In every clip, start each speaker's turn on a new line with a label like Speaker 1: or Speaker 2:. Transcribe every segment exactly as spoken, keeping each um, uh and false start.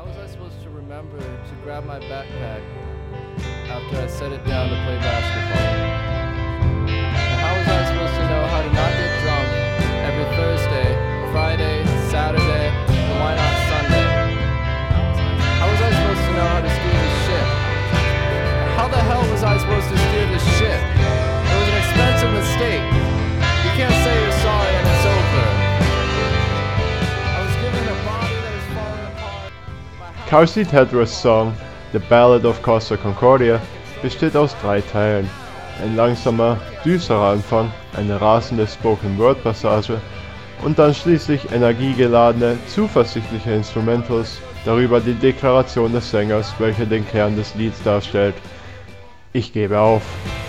Speaker 1: How was I supposed to remember to grab my backpack after I set it down to play basketball? And how was I supposed to know how to not get drunk every Thursday, Friday, Saturday, and why not Sunday? How was I supposed to know how to steer this ship? How the hell was I supposed to steer this ship? It was an expensive mistake. You can't say you're sorry and it's over. I was given a body that is falling apart.
Speaker 2: Car Seat Headrest Song The Ballad of Costa Concordia besteht aus drei Teilen. Ein langsamer, düsterer Anfang, eine rasende Spoken-Word-Passage und dann schließlich energiegeladene, zuversichtliche Instrumentals, darüber die Deklaration des Sängers, welche den Kern des Lieds darstellt: Ich gebe auf.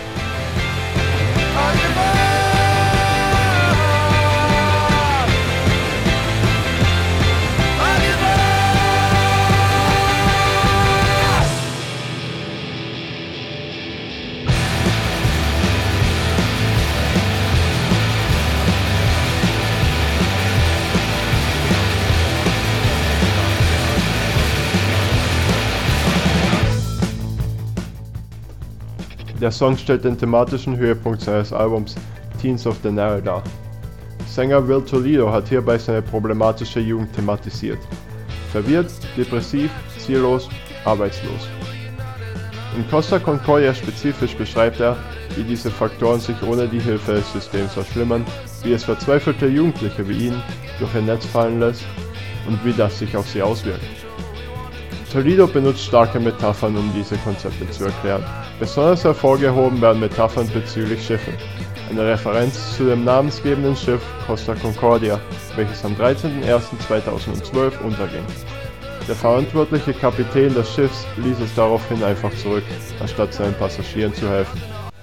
Speaker 2: Der Song stellt den thematischen Höhepunkt seines Albums Teens of the Nile dar. Sänger Will Toledo hat hierbei seine problematische Jugend thematisiert. Verwirrt, depressiv, ziellos, arbeitslos. In Costa Concordia spezifisch beschreibt er, wie diese Faktoren sich ohne die Hilfe des Systems verschlimmern, wie es verzweifelte Jugendliche wie ihn durch ein Netz fallen lässt und wie das sich auf sie auswirkt. Toledo benutzt starke Metaphern, um diese Konzepte zu erklären. Besonders hervorgehoben werden Metaphern bezüglich Schiffen. Eine Referenz zu dem namensgebenden Schiff Costa Concordia, welches am dreizehnten ersten zweitausendzwölf unterging. Der verantwortliche Kapitän des Schiffs ließ es daraufhin einfach zurück, anstatt seinen Passagieren zu helfen.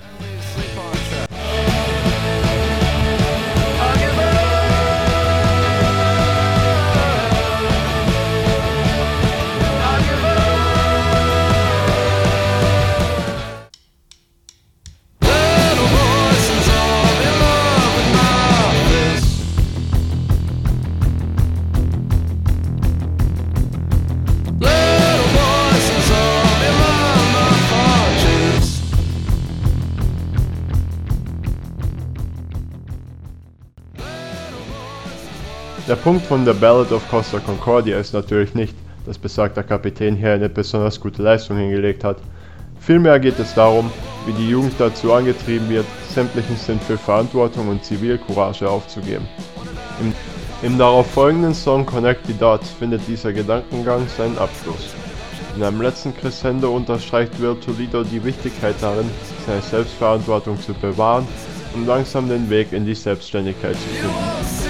Speaker 2: Der Punkt von The Ballad of Costa Concordia ist natürlich nicht, dass besagter Kapitän hier eine besonders gute Leistung hingelegt hat. Vielmehr geht es darum, wie die Jugend dazu angetrieben wird, sämtlichen Sinn für Verantwortung und Zivilcourage aufzugeben. Im, Im darauf folgenden Song Connect the Dots findet dieser Gedankengang seinen Abschluss. In einem letzten Crescendo unterstreicht Will Toledo die Wichtigkeit darin, seine Selbstverantwortung zu bewahren und langsam den Weg in die Selbstständigkeit zu finden.